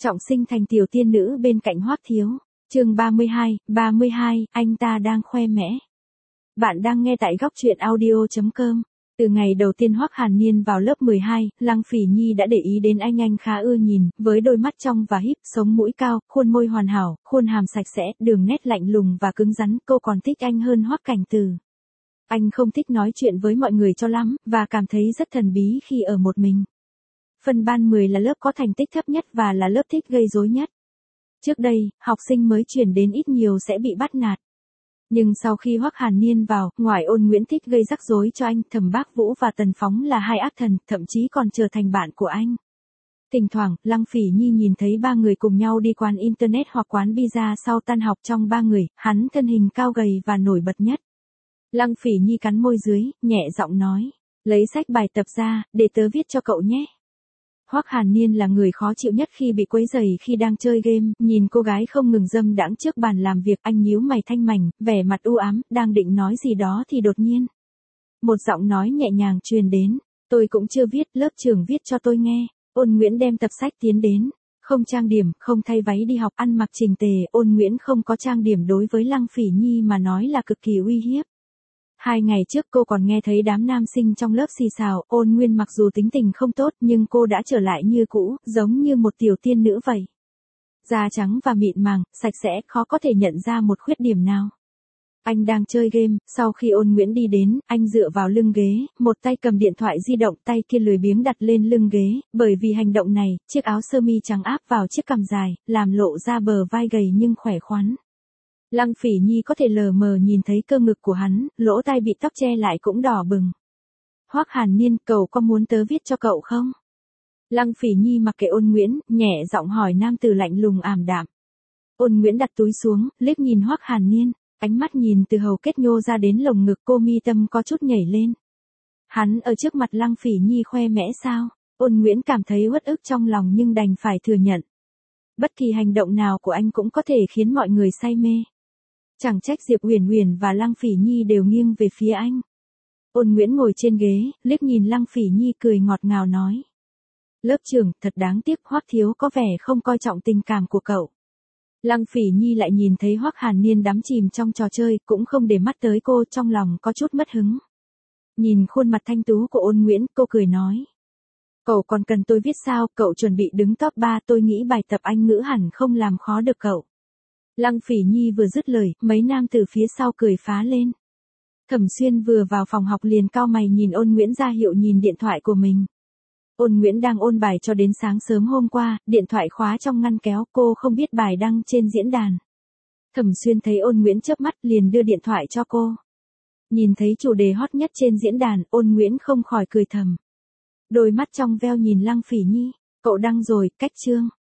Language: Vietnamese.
Trọng sinh thành tiểu tiên nữ bên cạnh Hoắc Thiếu. Chương 32, anh ta đang khoe mẽ. Bạn đang nghe tại góc truyện audio.com. Từ ngày đầu tiên Hoắc Hàn Niên vào lớp 12, Lăng Phỉ Nhi đã để ý đến anh khá ưa nhìn, với đôi mắt trong và híp, sống mũi cao, khuôn môi hoàn hảo, khuôn hàm sạch sẽ, đường nét lạnh lùng và cứng rắn, cô còn thích anh hơn Hoắc Cảnh Từ. Anh không thích nói chuyện với mọi người cho lắm, và cảm thấy rất thần bí khi ở một mình. Phân ban 10 là lớp có thành tích thấp nhất và là lớp thích gây rối nhất. Trước đây, học sinh mới chuyển đến ít nhiều sẽ bị bắt nạt. Nhưng sau khi Hoắc Hàn Niên vào, ngoài Ôn Nguyễn thích gây rắc rối cho anh, Thẩm Bác Vũ và Tần Phóng là hai ác thần, thậm chí còn trở thành bạn của anh. Thỉnh thoảng, Lăng Phỉ Nhi nhìn thấy ba người cùng nhau đi quán internet hoặc quán pizza sau tan học. Trong ba người, hắn thân hình cao gầy và nổi bật nhất. Lăng Phỉ Nhi cắn môi dưới, nhẹ giọng nói, lấy sách bài tập ra, để tớ viết cho cậu nhé. Hoắc Hàn Niên là người khó chịu nhất khi bị quấy rầy khi đang chơi game, nhìn cô gái không ngừng dâm đãng trước bàn làm việc, anh nhíu mày thanh mảnh, vẻ mặt u ám, đang định nói gì đó thì đột nhiên. Một giọng nói nhẹ nhàng truyền đến, tôi cũng chưa viết, lớp trưởng viết cho tôi nghe. Ôn Nguyễn đem tập sách tiến đến, không trang điểm, không thay váy đi học, ăn mặc chỉnh tề. Ôn Nguyễn không có trang điểm đối với Lăng Phỉ Nhi mà nói là cực kỳ uy hiếp. 2 ngày trước cô còn nghe thấy đám nam sinh trong lớp xì xào, Ôn Nguyên mặc dù tính tình không tốt nhưng cô đã trở lại như cũ, giống như một tiểu tiên nữ vậy. Da trắng và mịn màng, sạch sẽ, khó có thể nhận ra một khuyết điểm nào. Anh đang chơi game, sau khi Ôn Nguyễn đi đến, anh dựa vào lưng ghế, một tay cầm điện thoại di động, tay kia lười biếng đặt lên lưng ghế, bởi vì hành động này, chiếc áo sơ mi trắng áp vào chiếc cằm dài, làm lộ ra bờ vai gầy nhưng khỏe khoắn. Lăng Phỉ Nhi có thể lờ mờ nhìn thấy cơ ngực của hắn, lỗ tai bị tóc che lại cũng đỏ bừng. Hoắc Hàn Niên, cậu có muốn tớ viết cho cậu không? Lăng Phỉ Nhi mặc kệ Ôn Nguyễn, nhẹ giọng hỏi nam tử lạnh lùng ảm đạm. Ôn Nguyễn đặt túi xuống, liếc nhìn Hoắc Hàn Niên, ánh mắt nhìn từ hầu kết nhô ra đến lồng ngực, cô mi tâm có chút nhảy lên. Hắn ở trước mặt Lăng Phỉ Nhi khoe mẽ sao? Ôn Nguyễn cảm thấy uất ức trong lòng nhưng đành phải thừa nhận. Bất kỳ hành động nào của anh cũng có thể khiến mọi người say mê. Chẳng trách Diệp Uyển Uyển và Lăng Phỉ Nhi đều nghiêng về phía anh. Ôn Nguyễn ngồi trên ghế, liếc nhìn Lăng Phỉ Nhi cười ngọt ngào nói. Lớp trưởng, thật đáng tiếc Hoắc Thiếu có vẻ không coi trọng tình cảm của cậu. Lăng Phỉ Nhi lại nhìn thấy Hoắc Hàn Niên đắm chìm trong trò chơi, cũng không để mắt tới cô, trong lòng có chút mất hứng. Nhìn khuôn mặt thanh tú của Ôn Nguyễn, cô cười nói. Cậu còn cần tôi viết sao, cậu chuẩn bị đứng top 3, tôi nghĩ bài tập Anh ngữ hẳn không làm khó được cậu. Lăng Phỉ Nhi vừa dứt lời, mấy nam từ phía sau cười phá lên. Thẩm Xuyên vừa vào phòng học liền cau mày nhìn Ôn Nguyễn ra hiệu nhìn điện thoại của mình. Ôn Nguyễn đang ôn bài cho đến sáng sớm hôm qua, điện thoại khóa trong ngăn kéo, cô không biết bài đăng trên diễn đàn. Thẩm Xuyên thấy Ôn Nguyễn chớp mắt liền đưa điện thoại cho cô. Nhìn thấy chủ đề hot nhất trên diễn đàn, Ôn Nguyễn không khỏi cười thầm. Đôi mắt trong veo nhìn Lăng Phỉ Nhi, cậu đăng rồi, cách chương.